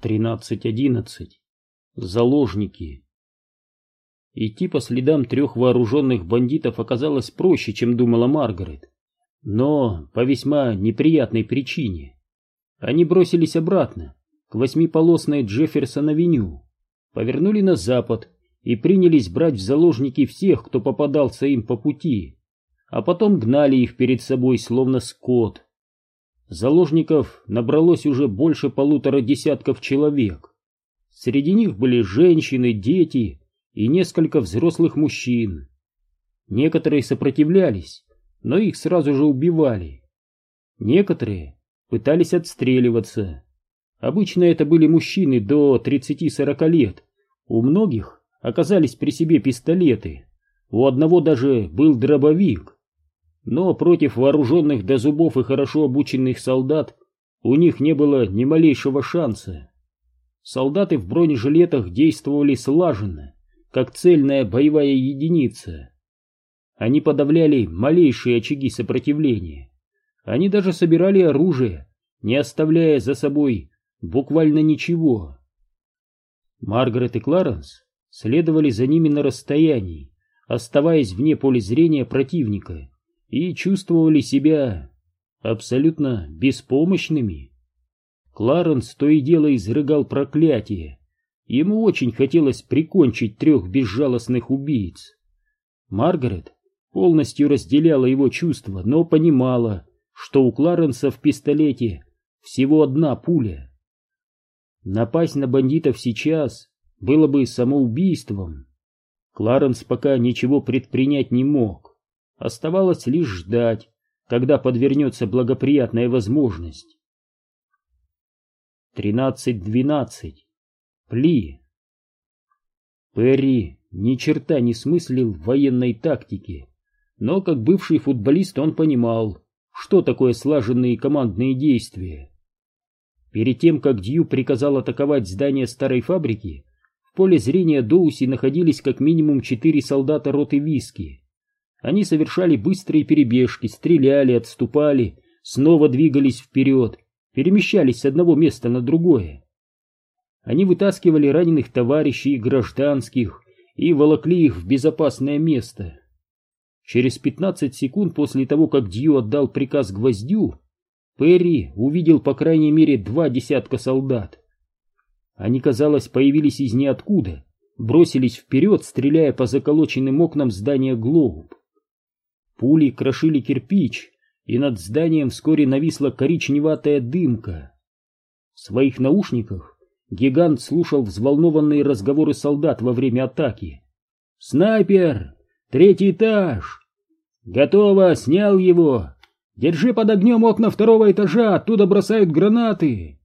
13:11. Заложники. Идти по следам 3 вооруженных бандитов оказалось проще, чем думала Маргарет, но по весьма неприятной причине. Они бросились обратно, к 8-полосной Джефферсон-авеню, повернули на запад и принялись брать в заложники всех, кто попадался им по пути, а потом гнали их перед собой, словно скот. Заложников набралось уже больше 1,5 десятков человек. Среди них были женщины, дети и несколько взрослых мужчин. Некоторые сопротивлялись, но их сразу же убивали. Некоторые пытались отстреливаться. Обычно это были мужчины до 30-40 лет. У многих оказались при себе пистолеты. У одного даже был дробовик. Но против вооруженных до зубов и хорошо обученных солдат у них не было ни малейшего шанса. Солдаты в бронежилетах действовали слаженно, как цельная боевая единица. Они подавляли малейшие очаги сопротивления. Они даже собирали оружие, не оставляя за собой буквально ничего. Маргарет и Кларенс следовали за ними на расстоянии, оставаясь вне поля зрения противника, и чувствовали себя абсолютно беспомощными. Кларенс то и дело изрыгал проклятие. Ему очень хотелось прикончить 3 безжалостных убийц. Маргарет полностью разделяла его чувства, но понимала, что у Кларенса в пистолете всего 1 пуля. Напасть на бандитов сейчас было бы самоубийством. Кларенс пока ничего предпринять не мог. Оставалось лишь ждать, когда подвернется благоприятная возможность. 13:12. Пли. Перри ни черта не смыслил в военной тактике, но как бывший футболист он понимал, что такое слаженные командные действия. Перед тем, как Дью приказал атаковать здание старой фабрики, в поле зрения Доуси находились как минимум 4 солдата роты Виски. Они совершали быстрые перебежки, стреляли, отступали, снова двигались вперед, перемещались с одного места на другое. Они вытаскивали раненых товарищей и гражданских и волокли их в безопасное место. Через 15 секунд после того, как Дью отдал приказ Гвоздю, Перри увидел по крайней мере 2 десятка солдат. Они, казалось, появились из ниоткуда, бросились вперед, стреляя по заколоченным окнам здания «Глоуб». Пули крошили кирпич, и над зданием вскоре нависла коричневатая дымка. В своих наушниках гигант слушал взволнованные разговоры солдат во время атаки. «Снайпер! 3-й этаж! Готово! Снял его! Держи под огнем окна 2-го этажа! Оттуда бросают гранаты!»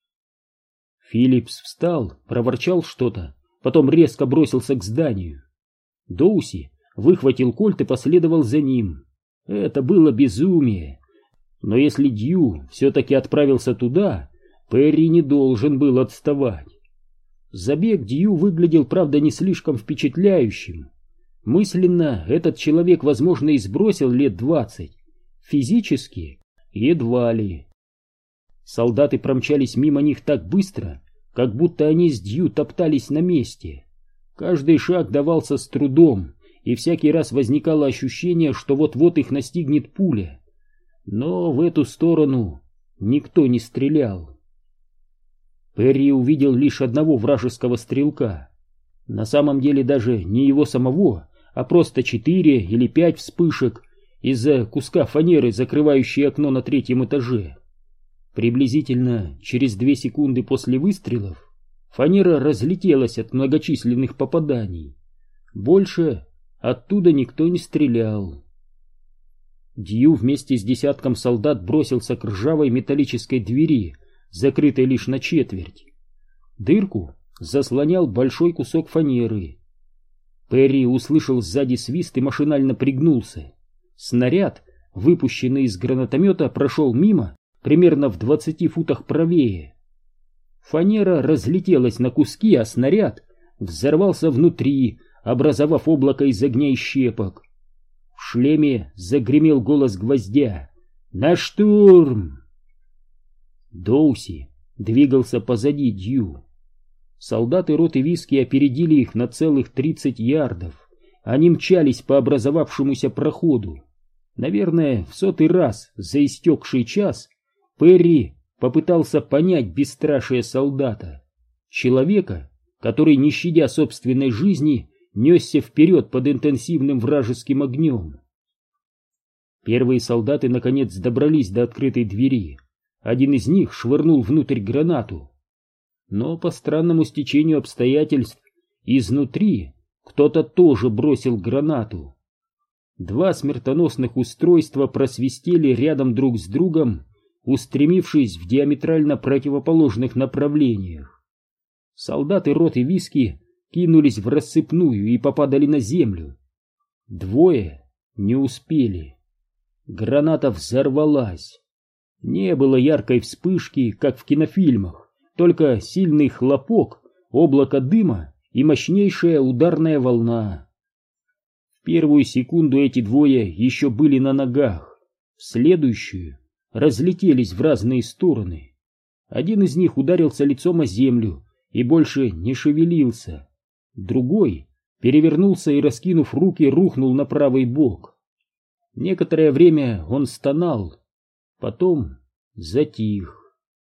Филлипс встал, проворчал что-то, потом резко бросился к зданию. Доуси выхватил кольт и последовал за ним. Это было безумие. Но если Дью все-таки отправился туда, Перри не должен был отставать. Забег Дью выглядел, правда, не слишком впечатляющим. Мысленно этот человек, возможно, и сбросил лет 20. Физически едва ли. Солдаты промчались мимо них так быстро, как будто они с Дью топтались на месте. Каждый шаг давался с трудом, и всякий раз возникало ощущение, что вот-вот их настигнет пуля. Но в эту сторону никто не стрелял. Перри увидел лишь одного вражеского стрелка. На самом деле даже не его самого, а просто 4 или 5 вспышек из-за куска фанеры, закрывающей окно на 3-м этаже. Приблизительно через 2 секунды после выстрелов фанера разлетелась от многочисленных попаданий. Больше оттуда никто не стрелял. Дью вместе с десятком солдат бросился к ржавой металлической двери, закрытой лишь на четверть. Дырку заслонял большой кусок фанеры. Перри услышал сзади свист и машинально пригнулся. Снаряд, выпущенный из гранатомета, прошел мимо, примерно в 20 футах правее. Фанера разлетелась на куски, а снаряд взорвался внутри, образовав облако из огня и щепок. В шлеме загремел голос Гвоздя: «На штурм!» Доуси двигался позади Дью. Солдаты роты Виски опередили их на целых 30 ярдов. Они мчались по образовавшемуся проходу. Наверное, в 100-й раз за истекший час Перри попытался понять бесстрашие солдата, человека, который, не щадя собственной жизни, несся вперед под интенсивным вражеским огнем. Первые солдаты наконец добрались до открытой двери. Один из них швырнул внутрь гранату. Но по странному стечению обстоятельств изнутри кто-то тоже бросил гранату. Два смертоносных устройства просвистели рядом друг с другом, устремившись в диаметрально противоположных направлениях. Солдаты роты Виски кинулись в рассыпную и попадали на землю. Двое не успели. Граната взорвалась. Не было яркой вспышки, как в кинофильмах, только сильный хлопок, облако дыма и мощнейшая ударная волна. В первую секунду эти двое еще были на ногах, в следующую разлетелись в разные стороны. Один из них ударился лицом о землю и больше не шевелился. Другой перевернулся и, раскинув руки, рухнул на правый бок. Некоторое время он стонал, потом затих.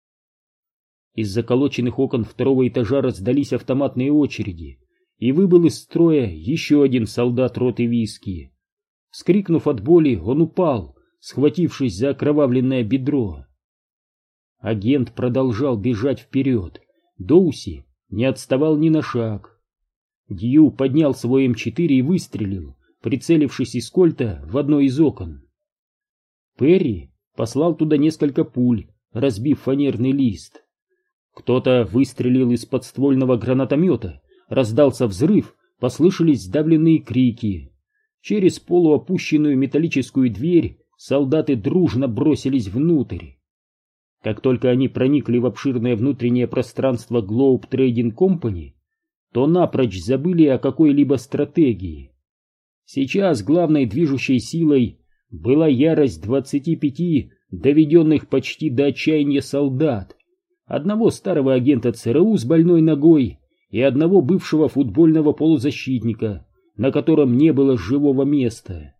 Из заколоченных окон второго этажа раздались автоматные очереди, и выбыл из строя еще один солдат роты Виски. Вскрикнув от боли, он упал, схватившись за окровавленное бедро. Агент продолжал бежать вперед. Доуси не отставал ни на шаг. Дью поднял свой М4 и выстрелил, прицелившись из кольта в одно из окон. Перри послал туда несколько пуль, разбив фанерный лист. Кто-то выстрелил из подствольного гранатомета, раздался взрыв, послышались сдавленные крики. Через полуопущенную металлическую дверь солдаты дружно бросились внутрь. Как только они проникли в обширное внутреннее пространство Globe Trading Company, то напрочь забыли о какой-либо стратегии. Сейчас главной движущей силой была ярость 25 доведенных почти до отчаяния солдат, одного старого агента ЦРУ с больной ногой и одного бывшего футбольного полузащитника, на котором не было живого места.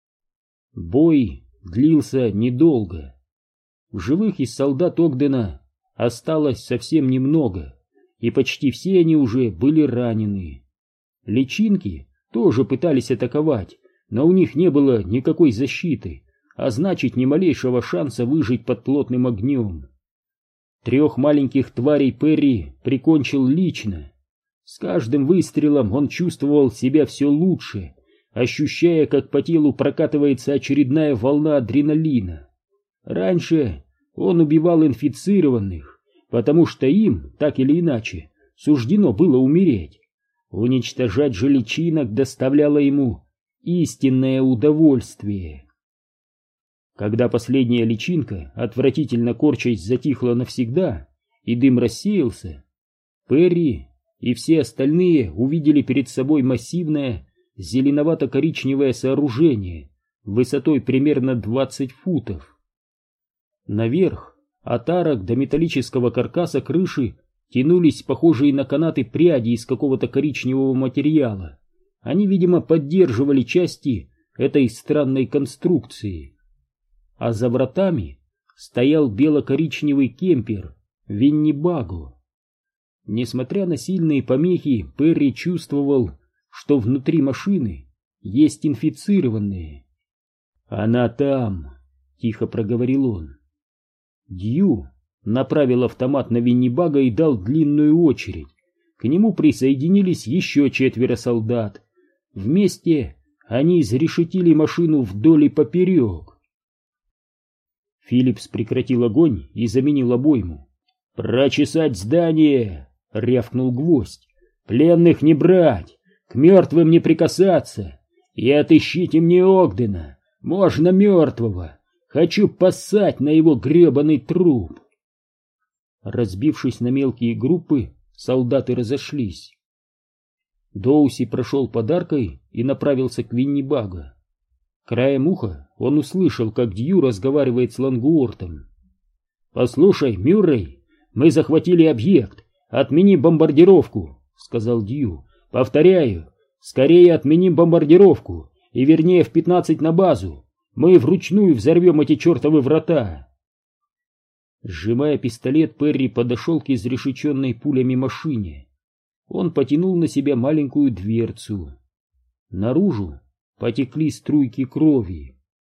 Бой длился недолго. В живых из солдат Огдена осталось совсем немного, и почти все они уже были ранены. Личинки тоже пытались атаковать, но у них не было никакой защиты, а значит, ни малейшего шанса выжить под плотным огнем. Трех маленьких тварей Перри прикончил лично. С каждым выстрелом он чувствовал себя все лучше, ощущая, как по телу прокатывается очередная волна адреналина. Раньше он убивал инфицированных, потому что им, так или иначе, суждено было умереть. Уничтожать же личинок доставляло ему истинное удовольствие. Когда последняя личинка, отвратительно корчась, затихла навсегда, и дым рассеялся, Перри и все остальные увидели перед собой массивное зеленовато-коричневое сооружение высотой примерно 20 футов. Наверх, от арок до металлического каркаса крыши, тянулись похожие на канаты пряди из какого-то коричневого материала. Они, видимо, поддерживали части этой странной конструкции. А за вратами стоял бело-коричневый кемпер Виннибаго. Несмотря на сильные помехи, Перри чувствовал, что внутри машины есть инфицированные. «Она там!» — тихо проговорил он. Дью направил автомат на Виннибаго и дал длинную очередь. К нему присоединились еще 4 солдат. Вместе они изрешетили машину вдоль и поперек. Филлипс прекратил огонь и заменил обойму. «Прочесать здание!» — рявкнул Гвоздь. «Пленных не брать, к мертвым не прикасаться, и отыщите мне Огдена, можно мертвого, хочу поссать на его гребаный труп». Разбившись на мелкие группы, солдаты разошлись. Доуси прошел подаркой и направился к Виннибаго. Краем уха он услышал, как Дью разговаривает с Лангуортом. «Послушай, Мюррей, мы захватили объект. Отмени бомбардировку, сказал Дью. Повторяю, скорее отменим бомбардировку и вернее в 15 на базу. Мы вручную взорвем эти чертовы врата. Сжимая пистолет, Перри подошел к изрешеченной пулями машине. Он потянул на себя маленькую дверцу. Наружу потекли струйки крови.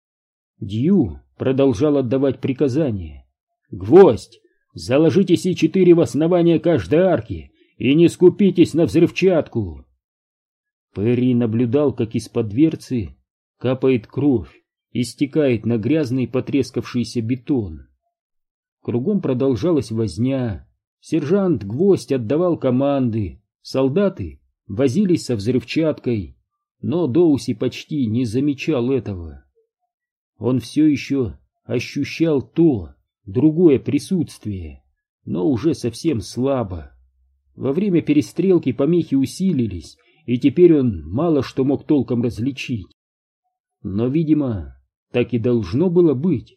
Дью продолжал отдавать приказания. «Гвоздь! Заложите С4 в основание каждой арки и не скупитесь на взрывчатку!» Перри наблюдал, как из-под дверцы капает кровь и стекает на грязный потрескавшийся бетон. Кругом продолжалась возня. Сержант Гвоздь отдавал команды, солдаты возились со взрывчаткой, но Доуси почти не замечал этого. Он все еще ощущал то, другое присутствие, но уже совсем слабо. Во время перестрелки помехи усилились, и теперь он мало что мог толком различить. Но, видимо, так и должно было быть.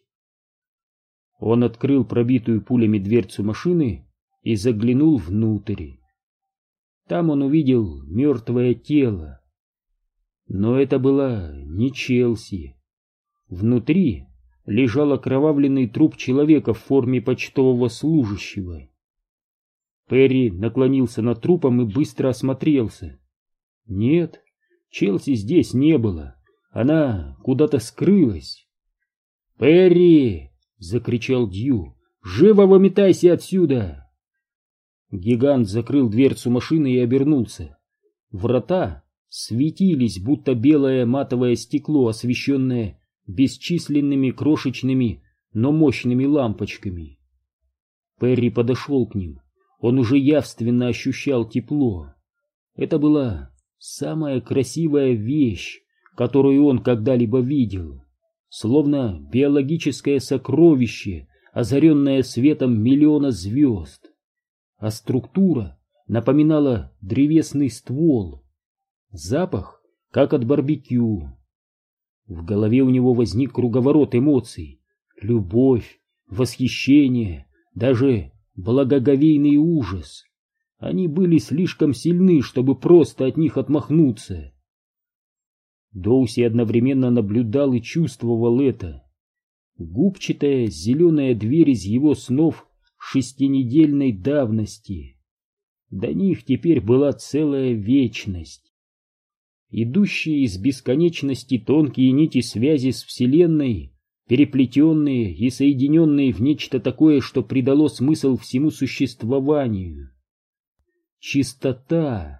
Он открыл пробитую пулями дверцу машины и заглянул внутрь. Там он увидел мертвое тело. Но это была не Челси. Внутри лежал окровавленный труп человека в форме почтового служащего. Перри наклонился над трупом и быстро осмотрелся. Нет, Челси здесь не было. Она куда-то скрылась. «Перри!» — закричал Дью. «Живо выметайся отсюда!» Гигант закрыл дверцу машины и обернулся. Врата светились, будто белое матовое стекло, освещенное бесчисленными крошечными, но мощными лампочками. Перри подошел к ним. Он уже явственно ощущал тепло. Это была самая красивая вещь, которую он когда-либо видел. Словно биологическое сокровище, озаренное светом миллиона звезд. А структура напоминала древесный ствол. Запах, как от барбекю. В голове у него возник круговорот эмоций. Любовь, восхищение, даже благоговейный ужас. Они были слишком сильны, чтобы просто от них отмахнуться. Доуси одновременно наблюдал и чувствовал это. Губчатая зеленая дверь из его снов 6-недельной давности. До них теперь была целая вечность. Идущие из бесконечности тонкие нити связи с Вселенной, переплетенные и соединенные в нечто такое, что придало смысл всему существованию. Чистота.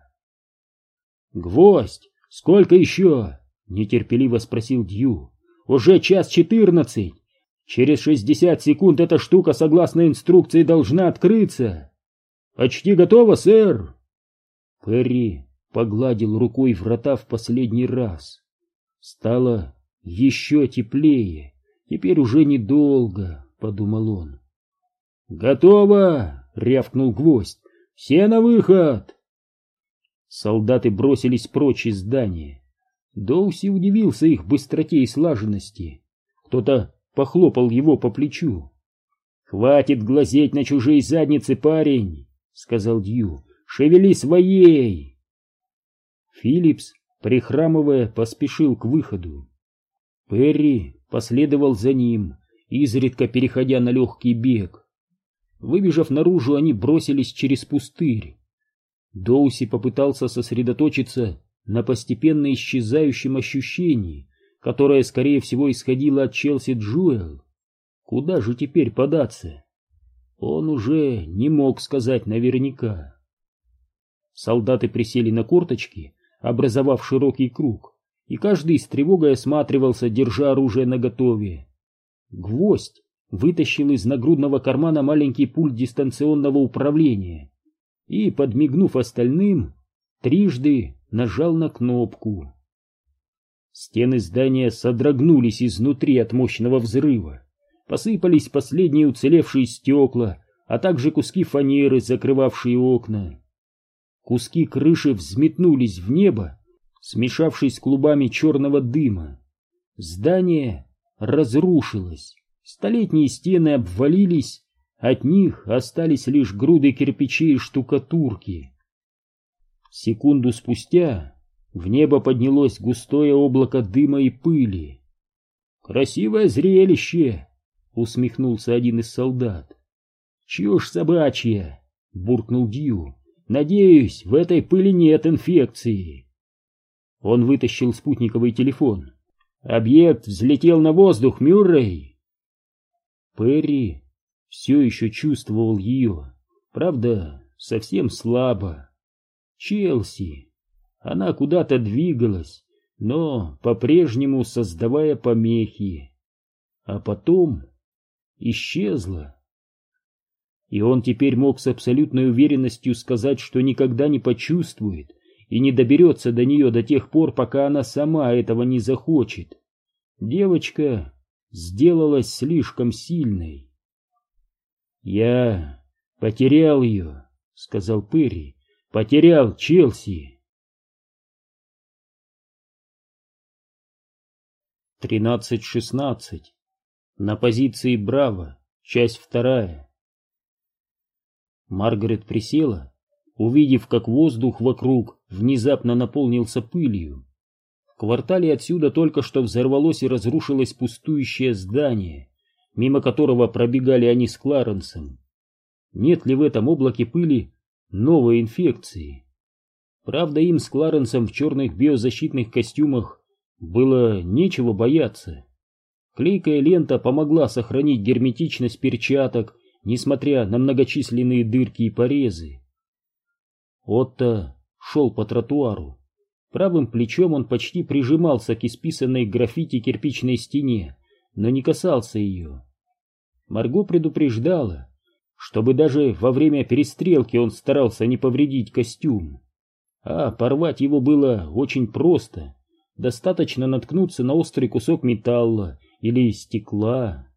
«Гвоздь! Сколько еще?» — нетерпеливо спросил Дью. «Уже 1:14. Через 60 секунд эта штука, согласно инструкции, должна открыться». «Почти готово, сэр!» Перри погладил рукой врата в последний раз. Стало еще теплее. Теперь уже недолго, — подумал он. «Готово!» — рявкнул Гвоздь. «Все на выход!» Солдаты бросились прочь из здания. Доуси удивился их быстроте и слаженности. Кто-то похлопал его по плечу. «Хватит глазеть на чужие задницы, парень!» — сказал Дью. «Шевели своей!» Филлипс, прихрамывая, поспешил к выходу. Перри последовал за ним, изредка переходя на легкий бег. Выбежав наружу, они бросились через пустырь. Доуси попытался сосредоточиться на постепенно исчезающем ощущении, которое, скорее всего, исходило от Челси Джоэл. Куда же теперь податься? Он уже не мог сказать наверняка. Солдаты присели на корточки, образовав широкий круг, и каждый с тревогой осматривался, держа оружие наготове. Гвоздь вытащил из нагрудного кармана маленький пульт дистанционного управления и, подмигнув остальным, трижды нажал на кнопку. Стены здания содрогнулись изнутри от мощного взрыва. Посыпались последние уцелевшие стекла, а также куски фанеры, закрывавшие окна. Куски крыши взметнулись в небо, смешавшись с клубами черного дыма. Здание разрушилось, столетние стены обвалились, от них остались лишь груды кирпичей и штукатурки. Секунду спустя в небо поднялось густое облако дыма и пыли. «Красивое зрелище!» — усмехнулся один из солдат. «Чушь собачья!» — буркнул Дью. «Надеюсь, в этой пыли нет инфекции». Он вытащил спутниковый телефон. «Объект взлетел на воздух, Мюррей!» Перри все еще чувствовал ее, правда, совсем слабо. Челси. Она куда-то двигалась, но по-прежнему создавая помехи. А потом исчезла. И он теперь мог с абсолютной уверенностью сказать, что никогда не почувствует и не доберется до нее до тех пор, пока она сама этого не захочет. Девочка сделалась слишком сильной. «Я потерял ее», — сказал Перри. «Потерял Челси». 13:16. На позиции Браво, часть 2. Маргарет присела, увидев, как воздух вокруг внезапно наполнился пылью. В квартале отсюда только что взорвалось и разрушилось пустующее здание, мимо которого пробегали они с Кларенсом. Нет ли в этом облаке пыли новой инфекции? Правда, им с Кларенсом в черных биозащитных костюмах было нечего бояться. Клейкая лента помогла сохранить герметичность перчаток, несмотря на многочисленные дырки и порезы. Отто шел по тротуару. Правым плечом он почти прижимался к исписанной граффити кирпичной стене, но не касался ее. Марго предупреждала, чтобы даже во время перестрелки он старался не повредить костюм. А порвать его было очень просто. Достаточно наткнуться на острый кусок металла или стекла.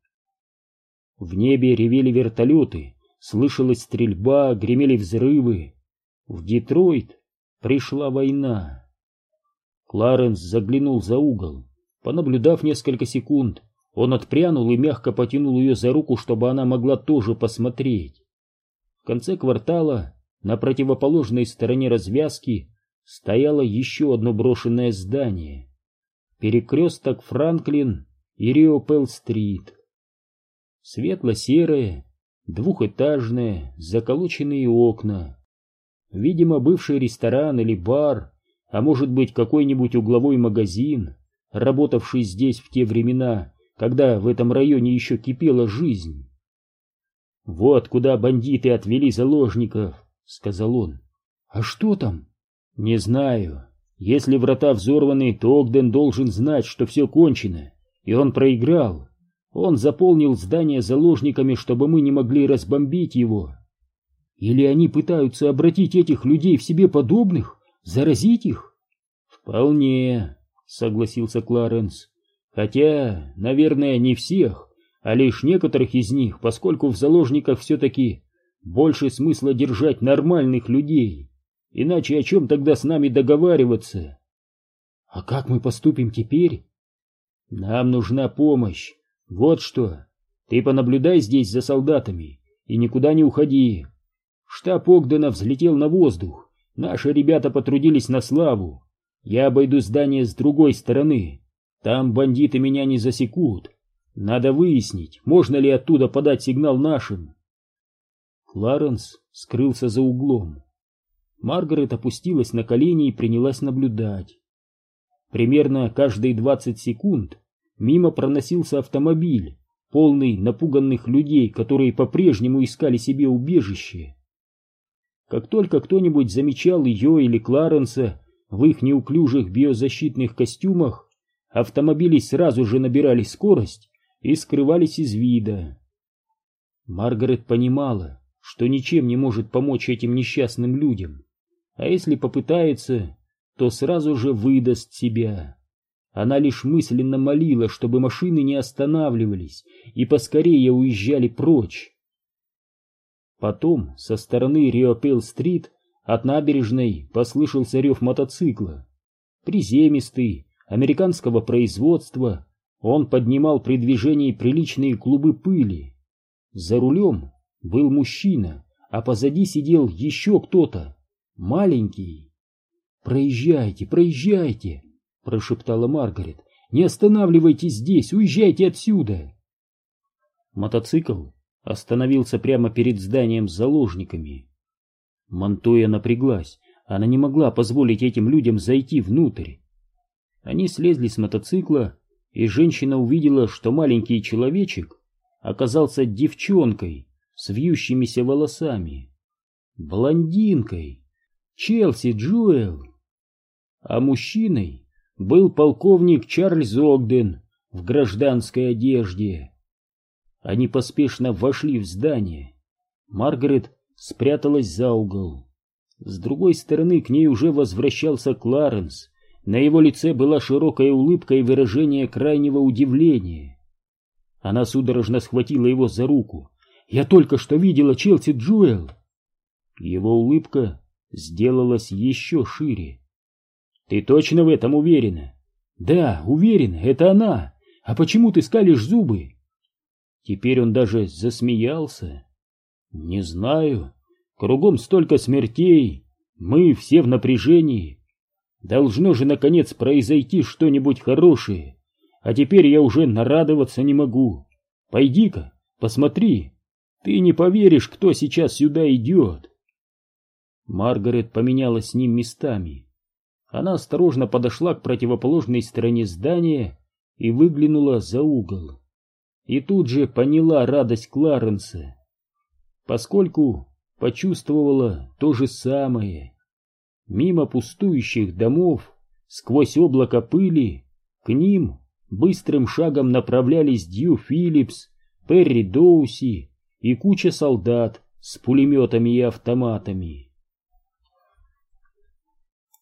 В небе ревели вертолеты, слышалась стрельба, гремели взрывы. В Детройт пришла война. Кларенс заглянул за угол. Понаблюдав несколько секунд, он отпрянул и мягко потянул ее за руку, чтобы она могла тоже посмотреть. В конце квартала, на противоположной стороне развязки, стояло еще одно брошенное здание. Перекресток Франклин и Риопелл-стрит. Светло-серое, двухэтажное, заколоченные окна. Видимо, бывший ресторан или бар, а может быть какой-нибудь угловой магазин, работавший здесь в те времена, когда в этом районе еще кипела жизнь. «Вот куда бандиты отвели заложников», — сказал он. «А что там?» «Не знаю. Если врата взорваны, то Огден должен знать, что все кончено, и он проиграл. Он заполнил здание заложниками, чтобы мы не могли разбомбить его. Или они пытаются обратить этих людей в себе подобных, заразить их?» «Вполне», — согласился Кларенс. «Хотя, наверное, не всех, а лишь некоторых из них, поскольку в заложниках все-таки больше смысла держать нормальных людей. Иначе о чем тогда с нами договариваться?» «А как мы поступим теперь?» «Нам нужна помощь. Вот что. Ты понаблюдай здесь за солдатами и никуда не уходи. Штаб Огдена взлетел на воздух. Наши ребята потрудились на славу. Я обойду здание с другой стороны. Там бандиты меня не засекут. Надо выяснить, можно ли оттуда подать сигнал нашим». Кларенс скрылся за углом. Маргарет опустилась на колени и принялась наблюдать. Примерно каждые 20 секунд мимо проносился автомобиль, полный напуганных людей, которые по-прежнему искали себе убежище. Как только кто-нибудь замечал ее или Кларенса в их неуклюжих биозащитных костюмах, автомобили сразу же набирали скорость и скрывались из вида. Маргарет понимала, что ничем не может помочь этим несчастным людям, а если попытается, то сразу же выдаст себя. Она лишь мысленно молила, чтобы машины не останавливались и поскорее уезжали прочь. Потом со стороны Риопелл-стрит от набережной послышался рев мотоцикла. Приземистый, американского производства, он поднимал при движении приличные клубы пыли. За рулем был мужчина, а позади сидел еще кто-то, маленький. «Проезжайте, проезжайте!» — прошептала Маргарет. «Не останавливайтесь здесь, уезжайте отсюда!» Мотоцикл остановился прямо перед зданием с заложниками. Монтоя напряглась, она не могла позволить этим людям зайти внутрь. Они слезли с мотоцикла, и женщина увидела, что маленький человечек оказался девчонкой с вьющимися волосами, блондинкой, Челси Джоэл. А мужчиной был полковник Чарльз Огден в гражданской одежде. Они поспешно вошли в здание. Маргарет спряталась за угол. С другой стороны к ней уже возвращался Кларенс. На его лице была широкая улыбка и выражение крайнего удивления. Она судорожно схватила его за руку. «Я только что видела Челси Джоэл!» Его улыбка сделалась еще шире. «Ты точно в этом уверена?» «Да, уверена, это она. А почему ты скалишь зубы?» Теперь он даже засмеялся. «Не знаю. Кругом столько смертей. Мы все в напряжении. Должно же, наконец, произойти что-нибудь хорошее. А теперь я уже нарадоваться не могу. Пойди-ка, посмотри. Ты не поверишь, кто сейчас сюда идет». Маргарет поменялась с ним местами. Она осторожно подошла к противоположной стороне здания и выглянула за угол. И тут же поняла радость Кларенса, поскольку почувствовала то же самое. Мимо пустующих домов, сквозь облако пыли, к ним быстрым шагом направлялись Дью Филлипс, Перри Доуси и куча солдат с пулеметами и автоматами.